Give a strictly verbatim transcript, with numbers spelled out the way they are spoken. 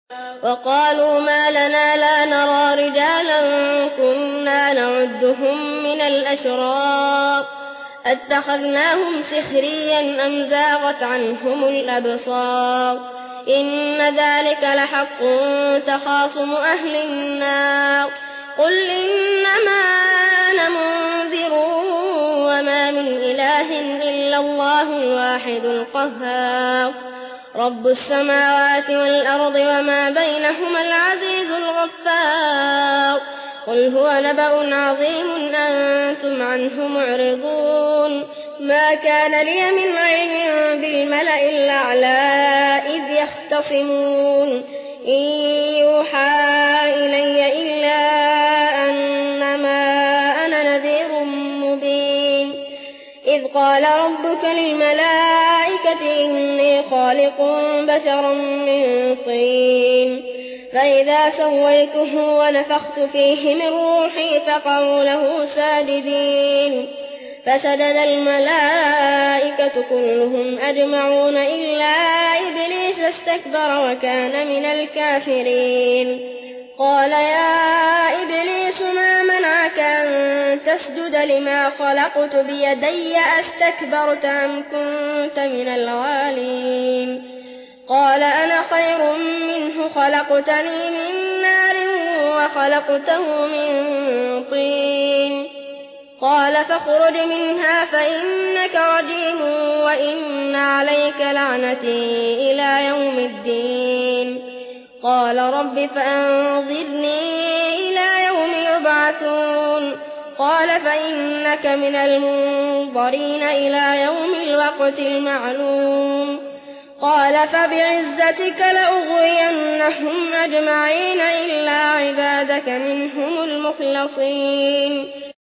وقالوا ما لنا لا نرى رجالا كنا نعدهم من الأشرار اتخذناهم سخريا أم زاغت عنهم الأبصار إن ذلك لحق تخاصم أهل النار قل إنما أنا منذر وما من إله إلا الله الواحد القهار رب السماوات والأرض وما بينهما العزيز الغفار قل هو نبأ عظيم أنتم عنه معرضون ما كان لي من علم بالملأ الأعلى إذ يختصمون إن يوحى إلي إلا أنما أنا نذير مبين إذ قال ربك للملائكة إني خالق بشرا من طين فإذا سويته ونفخت فيه من روحي فقعوا له ساجدين فسجد الملائكة كلهم أجمعون إلا إبليس استكبر وكان من الكافرين قال يا إبليس ما منعك أن تسجد لما خلقت بيدي أستكبرت أم كنت من العالين قال أنا خير منه خلقتني من نار وخلقته من طين قال فاخرج منها فإنك رجيم وإن عليك لعنتي إلى يوم الدين قال رب فأنظرني إلى يوم يبعثون قال فإنك من المنظرين إلى يوم الوقت المعلوم قال فبعزتك لأغوينهم أجمعين إلا عبادك منهم المخلصين